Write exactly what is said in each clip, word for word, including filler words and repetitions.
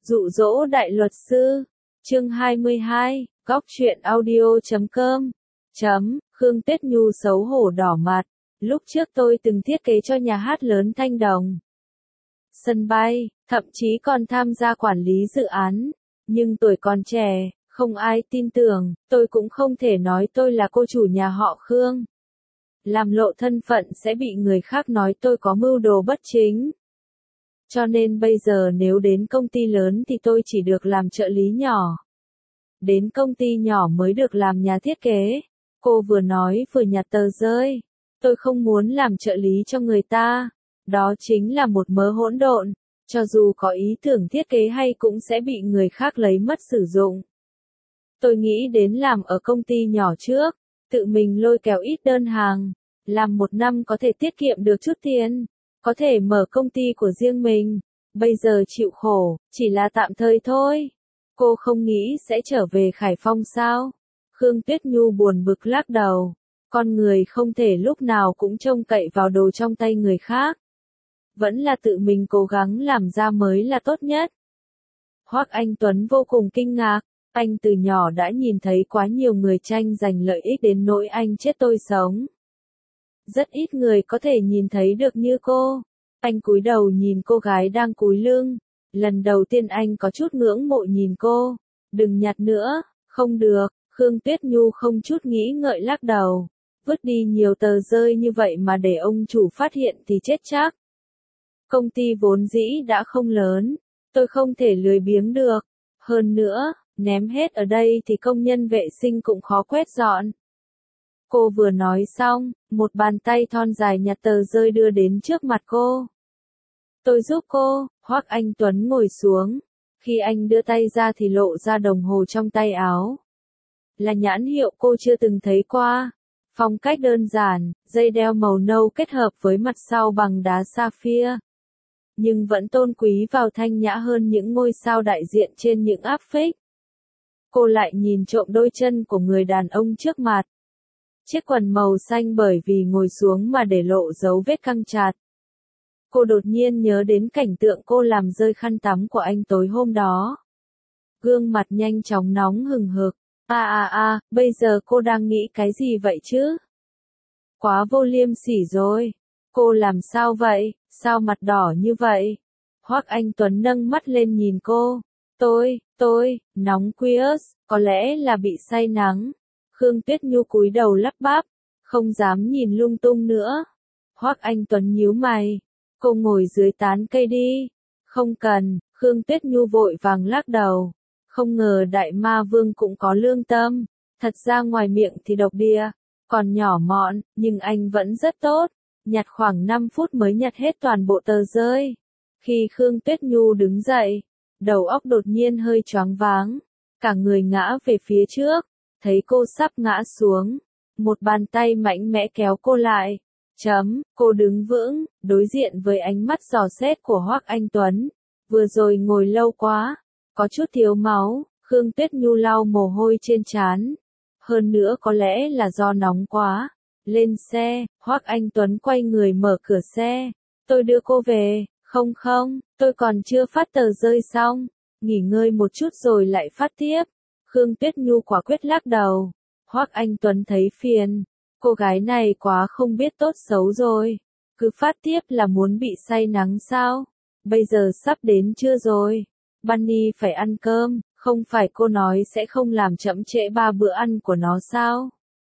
Dụ dỗ đại luật sư, chương hai mươi hai, góc truyện audio chấm com, chấm, Khương Tuyết Nhu xấu hổ đỏ mặt, lúc trước tôi từng thiết kế cho nhà hát lớn Thanh Đồng, sân bay, thậm chí còn tham gia quản lý dự án, nhưng tuổi còn trẻ, không ai tin tưởng, tôi cũng không thể nói tôi là cô chủ nhà họ Khương. Làm lộ thân phận sẽ bị người khác nói tôi có mưu đồ bất chính. Cho nên bây giờ nếu đến công ty lớn thì tôi chỉ được làm trợ lý nhỏ. Đến công ty nhỏ mới được làm nhà thiết kế. Cô vừa nói vừa nhặt tờ rơi. Tôi không muốn làm trợ lý cho người ta. Đó chính là một mớ hỗn độn. Cho dù có ý tưởng thiết kế hay cũng sẽ bị người khác lấy mất sử dụng. Tôi nghĩ đến làm ở công ty nhỏ trước. Tự mình lôi kéo ít đơn hàng. Làm một năm có thể tiết kiệm được chút tiền. Có thể mở công ty của riêng mình, bây giờ chịu khổ, chỉ là tạm thời thôi. Cô không nghĩ sẽ trở về Khải Phong sao? Khương Tuyết Nhu buồn bực lắc đầu. Con người không thể lúc nào cũng trông cậy vào đồ trong tay người khác. Vẫn là tự mình cố gắng làm ra mới là tốt nhất. Hoắc Anh Tuấn vô cùng kinh ngạc. Anh từ nhỏ đã nhìn thấy quá nhiều người tranh giành lợi ích đến nỗi anh chết tôi sống. Rất ít người có thể nhìn thấy được như cô. Anh cúi đầu nhìn cô gái đang cúi lưng. Lần đầu tiên anh có chút ngưỡng mộ nhìn cô. Đừng nhặt nữa, không được. Khương Tuyết Nhu không chút nghĩ ngợi lắc đầu. Vứt đi nhiều tờ rơi như vậy mà để ông chủ phát hiện thì chết chắc. Công ty vốn dĩ đã không lớn. Tôi không thể lười biếng được. Hơn nữa, ném hết ở đây thì công nhân vệ sinh cũng khó quét dọn. Cô vừa nói xong, một bàn tay thon dài nhặt tờ rơi đưa đến trước mặt cô. Tôi giúp cô. Hoắc Anh Tuấn ngồi xuống. Khi anh đưa tay ra thì lộ ra đồng hồ trong tay áo. Là nhãn hiệu cô chưa từng thấy qua. Phong cách đơn giản, dây đeo màu nâu kết hợp với mặt sau bằng đá sapphire. Nhưng vẫn tôn quý vào thanh nhã hơn những ngôi sao đại diện trên những áp phích. Cô lại nhìn trộm đôi chân của người đàn ông trước mặt. Chiếc quần màu xanh bởi vì ngồi xuống mà để lộ dấu vết căng chặt. Cô đột nhiên nhớ đến cảnh tượng cô làm rơi khăn tắm của anh tối hôm đó. Gương mặt nhanh chóng nóng hừng hực. À à à, bây giờ cô đang nghĩ cái gì vậy chứ? Quá vô liêm sỉ rồi. Cô làm sao vậy? Sao mặt đỏ như vậy? Hoắc Anh Tuấn nâng mắt lên nhìn cô. Tôi, tôi, nóng queers, có lẽ là bị say nắng. Khương Tuyết Nhu cúi đầu lắp bắp, không dám nhìn lung tung nữa. Hoắc Anh Tuấn nhíu mày, cô ngồi dưới tán cây đi. Không cần, Khương Tuyết Nhu vội vàng lắc đầu. Không ngờ đại ma vương cũng có lương tâm, thật ra ngoài miệng thì độc địa, còn nhỏ mọn, nhưng anh vẫn rất tốt. Nhặt khoảng năm phút mới nhặt hết toàn bộ tờ rơi. Khi Khương Tuyết Nhu đứng dậy, đầu óc đột nhiên hơi choáng váng, cả người ngã về phía trước. Thấy cô sắp ngã xuống, một bàn tay mạnh mẽ kéo cô lại. Chấm, cô đứng vững, đối diện với ánh mắt dò xét của Hoắc Anh Tuấn. Vừa rồi ngồi lâu quá, có chút thiếu máu. Khương Tuyết Nhu lau mồ hôi trên trán. Hơn nữa có lẽ là do nóng quá. Lên xe, Hoắc Anh Tuấn quay người mở cửa xe. Tôi đưa cô về. Không không, tôi còn chưa phát tờ rơi xong. Nghỉ ngơi một chút rồi lại phát tiếp. Khương Tuyết Nhu quả quyết lắc đầu. Hoắc Anh Tuấn thấy phiền. Cô gái này quá không biết tốt xấu rồi. Cứ phát tiếp là muốn bị say nắng sao? Bây giờ sắp đến trưa rồi. Bunny phải ăn cơm, không phải cô nói sẽ không làm chậm trễ ba bữa ăn của nó sao?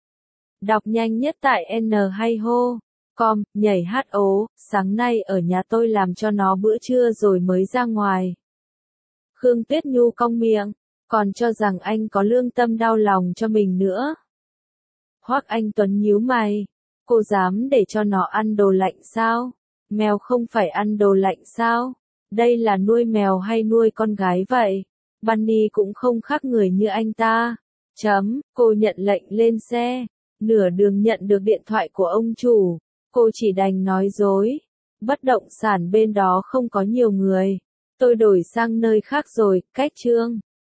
Đọc nhanh nhất tại N hay hô. Com, nhảy hát ố, sáng nay ở nhà tôi làm cho nó bữa trưa rồi mới ra ngoài. Khương Tuyết Nhu cong miệng. Còn cho rằng anh có lương tâm đau lòng cho mình nữa. Hoắc Anh Tuấn nhíu mày. Cô dám để cho nó ăn đồ lạnh sao? Mèo không phải ăn đồ lạnh sao? Đây là nuôi mèo hay nuôi con gái vậy? Bunny cũng không khác người như anh ta. Chấm, cô nhận lệnh lên xe. Nửa đường nhận được điện thoại của ông chủ. Cô chỉ đành nói dối. Bất động sản bên đó không có nhiều người. Tôi đổi sang nơi khác rồi, cách trương.